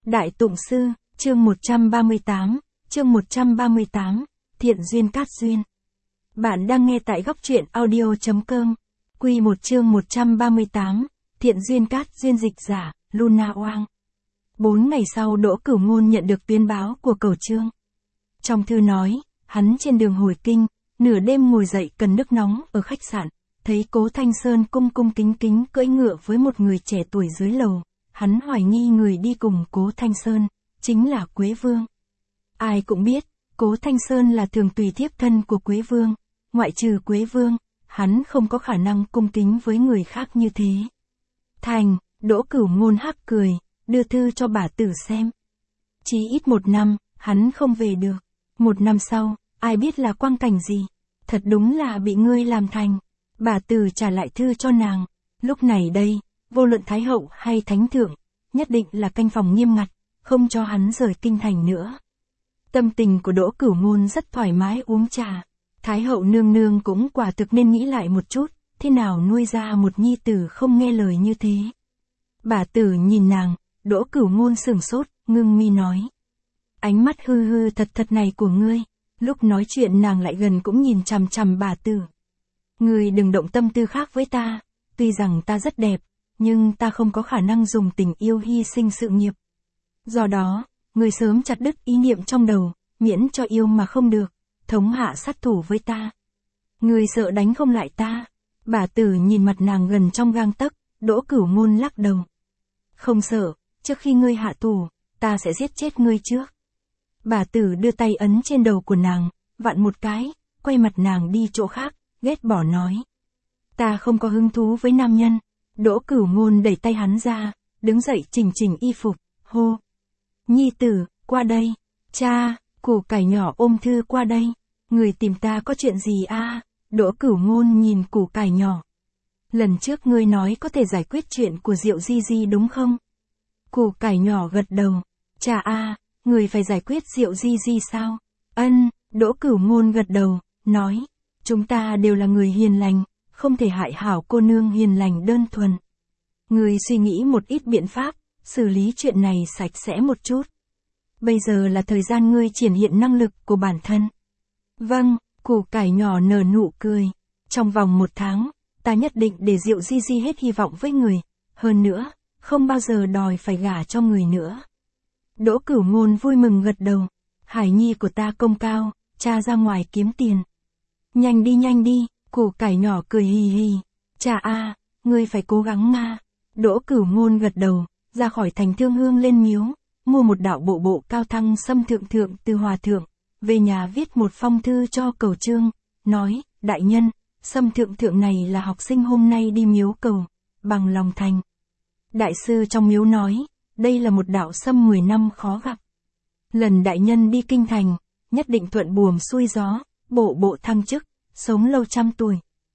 Đại Tụng Sư, chương 138, Thiện duyên cát duyên. Bạn đang nghe tại góc truyện audio.com. Quy 1 chương 138, Thiện duyên cát duyên, dịch giả, Luna Oang. 4 ngày sau Đỗ Cửu Ngôn nhận được tuyên báo của Cẩu Trương. Trong thư nói, hắn trên đường hồi kinh, nửa đêm ngồi dậy cần nước nóng ở khách sạn, thấy Cố Thanh Sơn cung cung kính kính cưỡi ngựa với một người trẻ tuổi dưới lầu. Hắn hoài nghi người đi cùng Cố Thanh Sơn chính là Quế Vương. Ai cũng biết, Cố Thanh Sơn là thường tùy thiếp thân của Quế Vương, ngoại trừ Quế Vương, hắn không có khả năng cung kính với người khác như thế. Thành, Đỗ Cửu Ngôn hắc cười, đưa thư cho bà tử xem. Chỉ ít 1 năm, hắn không về được. 1 năm sau, ai biết là quang cảnh gì. Thật đúng là bị ngươi làm thành. Bà tử trả lại thư cho nàng. Lúc này đây, vô luận Thái Hậu hay Thánh Thượng, nhất định là canh phòng nghiêm ngặt, không cho hắn rời kinh thành nữa. Tâm tình của Đỗ Cửu Ngôn rất thoải mái uống trà. Thái Hậu nương nương cũng quả thực nên nghĩ lại một chút, thế nào nuôi ra một nhi tử không nghe lời như thế. Bà tử nhìn nàng, Đỗ Cửu Ngôn sửng sốt, ngưng mi nói. Ánh mắt hư hư thật thật này của ngươi. Lúc nói chuyện nàng lại gần cũng nhìn chằm chằm bà tử. Ngươi đừng động tâm tư khác với ta, tuy rằng ta rất đẹp, nhưng ta không có khả năng dùng tình yêu hy sinh sự nghiệp. Do đó, ngươi sớm chặt đứt ý niệm trong đầu, miễn cho yêu mà không được, thống hạ sát thủ với ta. Ngươi sợ đánh không lại ta. Bà tử nhìn mặt nàng gần trong gang tấc, Đỗ Cửu Ngôn lắc đầu. Không sợ, trước khi ngươi hạ thủ, ta sẽ giết chết ngươi trước. Bà tử đưa tay ấn trên đầu của nàng, vặn một cái, quay mặt nàng đi chỗ khác, ghét bỏ nói. Ta không có hứng thú với nam nhân. Đỗ Cửu Ngôn đẩy tay hắn ra, đứng dậy chỉnh chỉnh y phục, hô. Nhi tử, qua đây. Cha, củ cải nhỏ ôm thư qua đây. Người tìm ta có chuyện gì a? Đỗ Cửu Ngôn nhìn củ cải nhỏ. Lần trước ngươi nói có thể giải quyết chuyện của Diệu Di Di đúng không? Củ cải nhỏ gật đầu. Cha a, người phải giải quyết Diệu Di Di sao? Ân, Đỗ Cửu Ngôn gật đầu, nói. Chúng ta đều là người hiền lành, không thể hại hảo cô nương hiền lành đơn thuần. Người suy nghĩ một ít biện pháp, xử lý chuyện này sạch sẽ một chút. Bây giờ là thời gian ngươi triển hiện năng lực của bản thân. Vâng, củ cải nhỏ nở nụ cười. Trong vòng 1 tháng, ta nhất định để Diệu Di Di hết hy vọng với người. Hơn nữa, không bao giờ đòi phải gả cho người nữa. Đỗ Cửu Ngôn vui mừng gật đầu. Hải nhi của ta công cao, cha ra ngoài kiếm tiền. Nhanh đi, củ cải nhỏ cười hì hì. Cha a, ngươi phải cố gắng nga. Đỗ Cửu Ngôn gật đầu, ra khỏi thành Thương Hương lên miếu, mua một đạo bộ cao thăng xâm thượng từ hòa thượng, về nhà viết một phong thư cho Cẩu Trương, nói, đại nhân, xâm thượng này là học sinh hôm nay đi miếu cầu, bằng lòng thành. Đại sư trong miếu nói, đây là một đạo xâm 10 năm khó gặp. Lần đại nhân đi kinh thành, nhất định thuận buồm xuôi gió, bộ thăng chức, sống lâu 100 tuổi.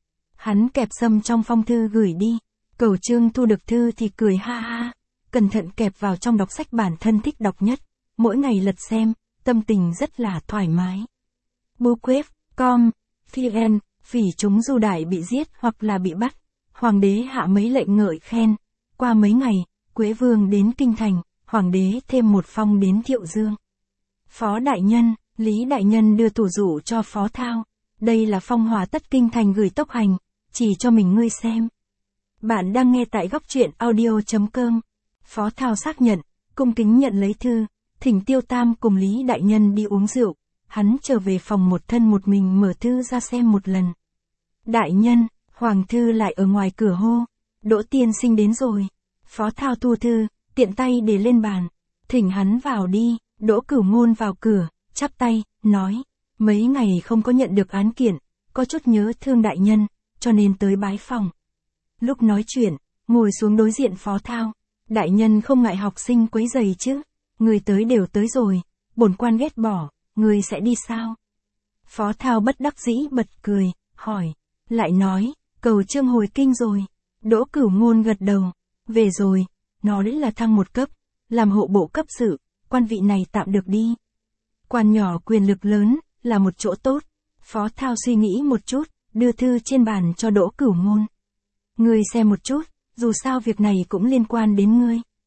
Hắn kẹp xâm trong phong thư gửi đi. Cẩu Trương thu được thư thì cười ha ha, cẩn thận kẹp vào trong đọc sách bản thân thích đọc nhất, mỗi ngày lật xem, tâm tình rất là thoải mái. Bookquest.com, VN, phỉ chúng du đại bị giết hoặc là bị bắt, hoàng đế hạ mấy lệnh ngợi khen. Qua mấy ngày, Quế Vương đến kinh thành, hoàng đế thêm một phong đến Thiệu Dương. Phó đại nhân, Lý đại nhân đưa thủ dụ cho Phó Thao. Đây là phong hòa tất kinh thành gửi tốc hành, chỉ cho mình ngươi xem. Bạn đang nghe tại góc truyện audio.com. Phó Thao xác nhận, cung kính nhận lấy thư, thỉnh Tiêu Tam cùng Lý đại nhân đi uống rượu. Hắn trở về phòng một thân một mình mở thư ra xem một lần. Đại nhân, hoàng thư lại ở ngoài cửa hô. Đỗ tiên sinh đến rồi. Phó Thao thu thư, tiện tay để lên bàn. Thỉnh hắn vào đi. Đỗ Cửu Ngôn vào cửa, chắp tay, nói. Mấy ngày không có nhận được án kiện, có chút nhớ thương đại nhân, cho nên tới bái phòng. Lúc nói chuyện, ngồi xuống đối diện Phó Thao. Đại nhân không ngại học sinh quấy rầy chứ? Người tới đều tới rồi, bổn quan ghét bỏ, người sẽ đi sao? Phó Thao bất đắc dĩ bật cười, hỏi. Lại nói, Cẩu Trương hồi kinh rồi. Đỗ Cửu Ngôn gật đầu. Về rồi, nói là thăng 1 cấp, làm hộ bộ cấp sự, quan vị này tạm được đi. Quan nhỏ quyền lực lớn, là một chỗ tốt. Phó Thao suy nghĩ một chút, đưa thư trên bàn cho Đỗ Cửu Ngôn. Ngươi xem một chút, dù sao việc này cũng liên quan đến ngươi.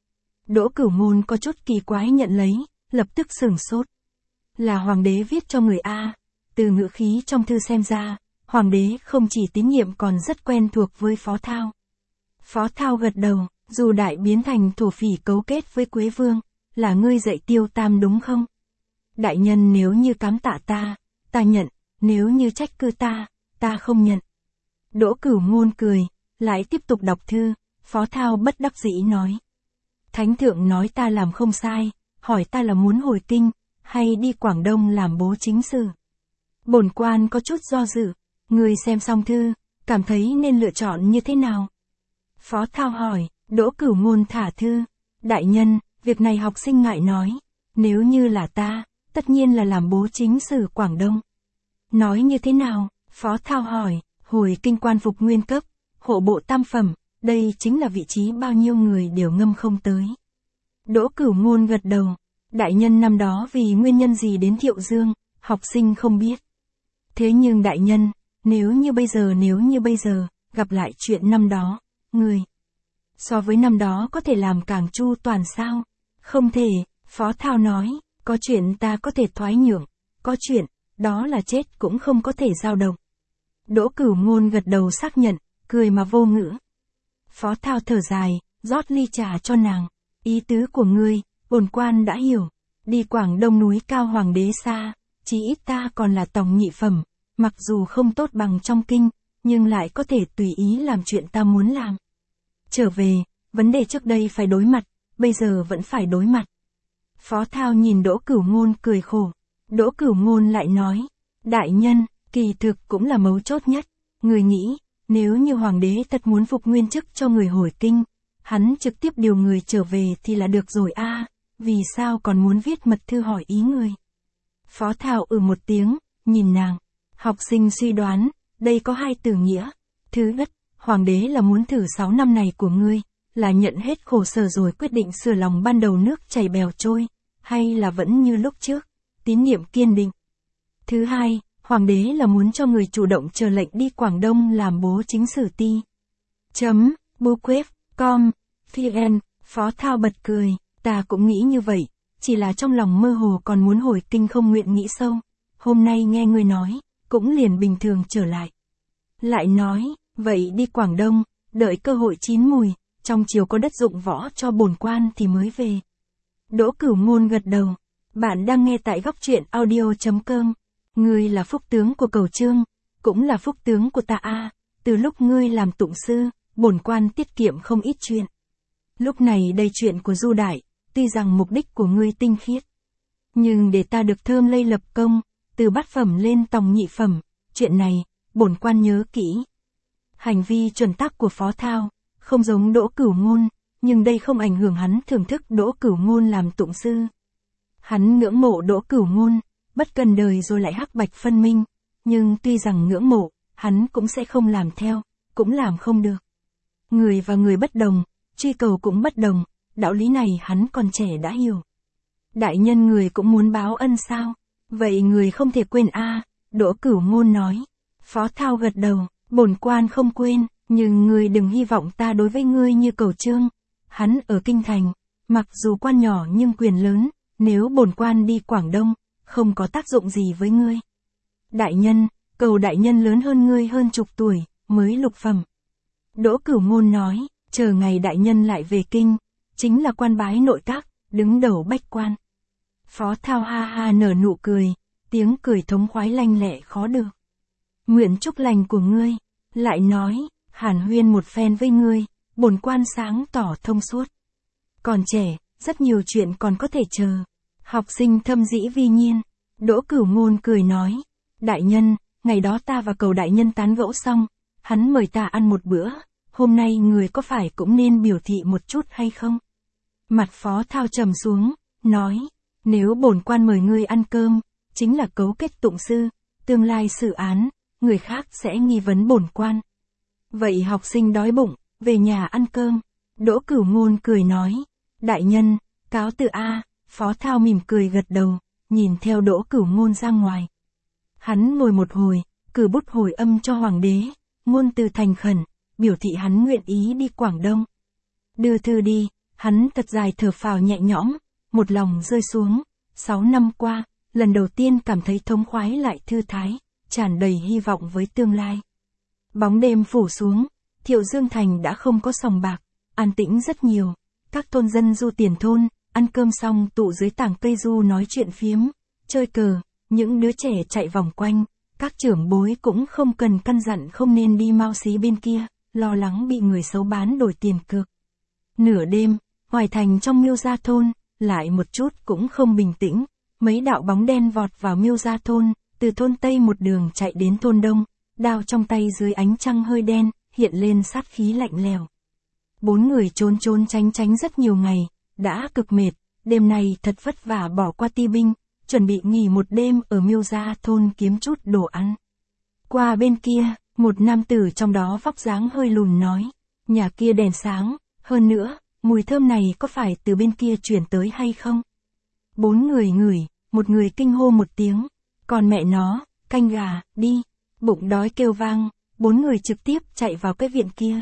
Đỗ Cửu Ngôn có chút kỳ quái nhận lấy, lập tức sửng sốt. Là hoàng đế viết cho người A, từ ngữ khí trong thư xem ra, hoàng đế không chỉ tín nhiệm còn rất quen thuộc với Phó Thao. Phó Thao gật đầu, dù đại biến thành thổ phỉ cấu kết với Quế Vương, là ngươi dạy Tiêu Tam đúng không? Đại nhân nếu như cám tạ ta nhận, nếu như trách cứ ta không nhận. Đỗ Cửu Ngôn cười, lại tiếp tục đọc thư, Phó Thao bất đắc dĩ nói. Thánh thượng nói ta làm không sai, hỏi ta là muốn hồi kinh, hay đi Quảng Đông làm bố chính sự. Bổn quan có chút do dự, người xem xong thư, cảm thấy nên lựa chọn như thế nào? Phó Thao hỏi, Đỗ Cửu Ngôn thả thư, đại nhân, việc này học sinh ngại nói, nếu như là ta, tất nhiên là làm bố chính sử Quảng Đông. Nói như thế nào? Phó Thao hỏi, hồi kinh quan phục nguyên cấp, hộ bộ tam phẩm, đây chính là vị trí bao nhiêu người đều ngâm không tới. Đỗ Cửu Ngôn gật đầu, đại nhân năm đó vì nguyên nhân gì đến Thiệu Dương, học sinh không biết. Thế nhưng đại nhân, nếu như bây giờ, gặp lại chuyện năm đó, người so với năm đó có thể làm càng chu toàn sao? Không thể, Phó Thao nói, có chuyện ta có thể thoái nhượng, có chuyện, đó là chết cũng không có thể dao động. Đỗ Cửu Ngôn gật đầu xác nhận, cười mà vô ngữ. Phó Thao thở dài, rót ly trà cho nàng, ý tứ của ngươi, bổn quan đã hiểu, đi Quảng Đông núi cao hoàng đế xa, chỉ ít ta còn là tòng nhị phẩm, mặc dù không tốt bằng trong kinh, nhưng lại có thể tùy ý làm chuyện ta muốn làm. Trở về, vấn đề trước đây phải đối mặt, bây giờ vẫn phải đối mặt. Phó Thao nhìn Đỗ Cửu Ngôn cười khổ. Đỗ Cửu Ngôn lại nói, đại nhân, kỳ thực cũng là mấu chốt nhất. Người nghĩ, nếu như hoàng đế thật muốn phục nguyên chức cho người hồi kinh, hắn trực tiếp điều người trở về thì là được rồi a, vì sao còn muốn viết mật thư hỏi ý người? Phó Thao một tiếng, nhìn nàng. Học sinh suy đoán, đây có hai từ nghĩa. Thứ nhất, hoàng đế là muốn thử 6 năm này của ngươi, là nhận hết khổ sở rồi quyết định sửa lòng ban đầu nước chảy bèo trôi, hay là vẫn như lúc trước, tín niệm kiên định. Thứ hai, hoàng đế là muốn cho người chủ động chờ lệnh đi Quảng Đông làm bố chính sử ti. Bookquest.com, vn, Phó Thao bật cười, ta cũng nghĩ như vậy, chỉ là trong lòng mơ hồ còn muốn hồi kinh không nguyện nghĩ sâu. Hôm nay nghe ngươi nói, cũng liền bình thường trở lại. Lại nói, vậy đi Quảng Đông, đợi cơ hội chín mùi, trong chiều có đất dụng võ cho bổn quan thì mới về. Đỗ Cửu Ngôn gật đầu, bạn đang nghe tại góc truyện audio.com. Ngươi là phúc tướng của Cẩu Trương, cũng là phúc tướng của ta a. Từ lúc ngươi làm tụng sư, bổn quan tiết kiệm không ít chuyện. Lúc này đây chuyện của Du Đại, tuy rằng mục đích của ngươi tinh khiết, nhưng để ta được thơm lây lập công, từ bát phẩm lên tòng nhị phẩm, chuyện này, bổn quan nhớ kỹ. Hành vi chuẩn tắc của Phó Thao, không giống Đỗ Cửu Ngôn, nhưng đây không ảnh hưởng hắn thưởng thức Đỗ Cửu Ngôn làm tụng sư. Hắn ngưỡng mộ Đỗ Cửu Ngôn, bất cần đời rồi lại hắc bạch phân minh, nhưng tuy rằng ngưỡng mộ, hắn cũng sẽ không làm theo, cũng làm không được. Người và người bất đồng, truy cầu cũng bất đồng, đạo lý này hắn còn trẻ đã hiểu. Đại nhân người cũng muốn báo ân sao? Vậy người không thể quên a. Đỗ Cửu Ngôn nói. Phó Thao gật đầu, bổn quan không quên, nhưng người đừng hy vọng ta đối với ngươi như Cẩu Trương. Hắn ở kinh thành, mặc dù quan nhỏ nhưng quyền lớn, nếu bổn quan đi Quảng Đông, không có tác dụng gì với ngươi. Đại nhân, Cẩu đại nhân lớn hơn ngươi hơn chục tuổi, mới lục phẩm. Đỗ Cửu Ngôn nói, chờ ngày đại nhân lại về kinh, chính là quan bái nội các, đứng đầu bách quan. Phó Thao ha ha nở nụ cười, tiếng cười thống khoái lanh lẹ khó được. Nguyện chúc lành của ngươi, lại nói, hàn huyên một phen với ngươi, bổn quan sáng tỏ thông suốt. Còn trẻ, rất nhiều chuyện còn có thể chờ. Học sinh thâm dĩ vi nhiên. Đỗ Cửu Ngôn cười nói, đại nhân, ngày đó ta và Cẩu đại nhân tán gẫu xong, hắn mời ta ăn một bữa, hôm nay người có phải cũng nên biểu thị một chút hay không? Mặt Phó Thao trầm xuống, nói, nếu bổn quan mời ngươi ăn cơm, chính là cấu kết tụng sư, tương lai xử án, người khác sẽ nghi vấn bổn quan. Vậy học sinh đói bụng, về nhà ăn cơm. Đỗ Cửu Ngôn cười nói, đại nhân, cáo từ a. Phó Thao mỉm cười gật đầu, nhìn theo Đỗ Cửu Ngôn ra ngoài. Hắn ngồi một hồi, cử bút hồi âm cho hoàng đế, ngôn từ thành khẩn, biểu thị hắn nguyện ý đi Quảng Đông. Đưa thư đi, Hắn thật dài thở phào nhẹ nhõm, một lòng rơi xuống. 6 năm qua, lần đầu tiên cảm thấy thống khoái lại thư thái, tràn đầy hy vọng với tương lai. Bóng đêm phủ xuống, Thiệu Dương Thành đã không có sòng bạc, an tĩnh rất nhiều. Các thôn dân du tiền thôn, ăn cơm xong tụ dưới tảng cây du nói chuyện phiếm, chơi cờ, những đứa trẻ chạy vòng quanh, các trưởng bối cũng không cần căn dặn không nên đi mau xí bên kia, lo lắng bị người xấu bán đổi tiền cược. Nửa đêm, ngoài thành trong Miêu Gia thôn, lại một chút cũng không bình tĩnh, mấy đạo bóng đen vọt vào Miêu Gia thôn, từ thôn Tây một đường chạy đến thôn Đông, đao trong tay dưới ánh trăng hơi đen, hiện lên sát khí lạnh lẽo. 4 người trốn trốn tránh tránh rất nhiều ngày, đã cực mệt, đêm nay thật vất vả bỏ qua ti binh, chuẩn bị nghỉ một đêm ở Miêu Gia thôn kiếm chút đồ ăn. Qua bên kia, một nam tử trong đó vóc dáng hơi lùn nói, nhà kia đèn sáng, hơn nữa, mùi thơm này có phải từ bên kia chuyển tới hay không? 4 người ngửi, một người kinh hô một tiếng, còn mẹ nó, canh gà, đi, bụng đói kêu vang, 4 người trực tiếp chạy vào cái viện kia.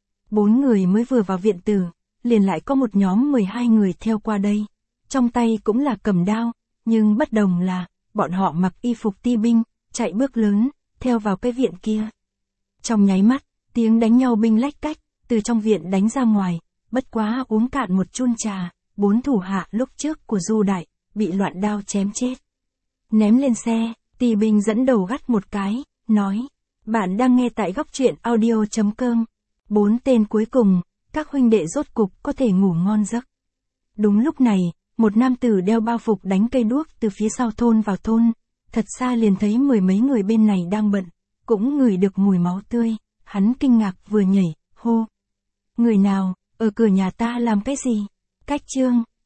4 người mới vừa vào viện tử, liền lại có một nhóm 12 người theo qua đây, trong tay cũng là cầm đao, nhưng bất đồng là, bọn họ mặc y phục ti binh, chạy bước lớn, theo vào cái viện kia. Trong nháy mắt, tiếng đánh nhau binh lách cách, từ trong viện đánh ra ngoài, bất quá uống cạn một chun trà, 4 thủ hạ lúc trước của Du Đại, bị loạn đao chém chết. Ném lên xe, ti binh dẫn đầu gắt một cái, nói, bạn đang nghe tại góc truyện audio.com. 4 tên cuối cùng, các huynh đệ rốt cục có thể ngủ ngon giấc. Đúng lúc này, một nam tử đeo bao phục đánh cây đuốc từ phía sau thôn vào thôn, thật xa liền thấy 10 mấy người bên này đang bận, cũng ngửi được mùi máu tươi, hắn kinh ngạc vừa nhảy, hô. Người nào, ở cửa nhà ta làm cái gì? Cách chương,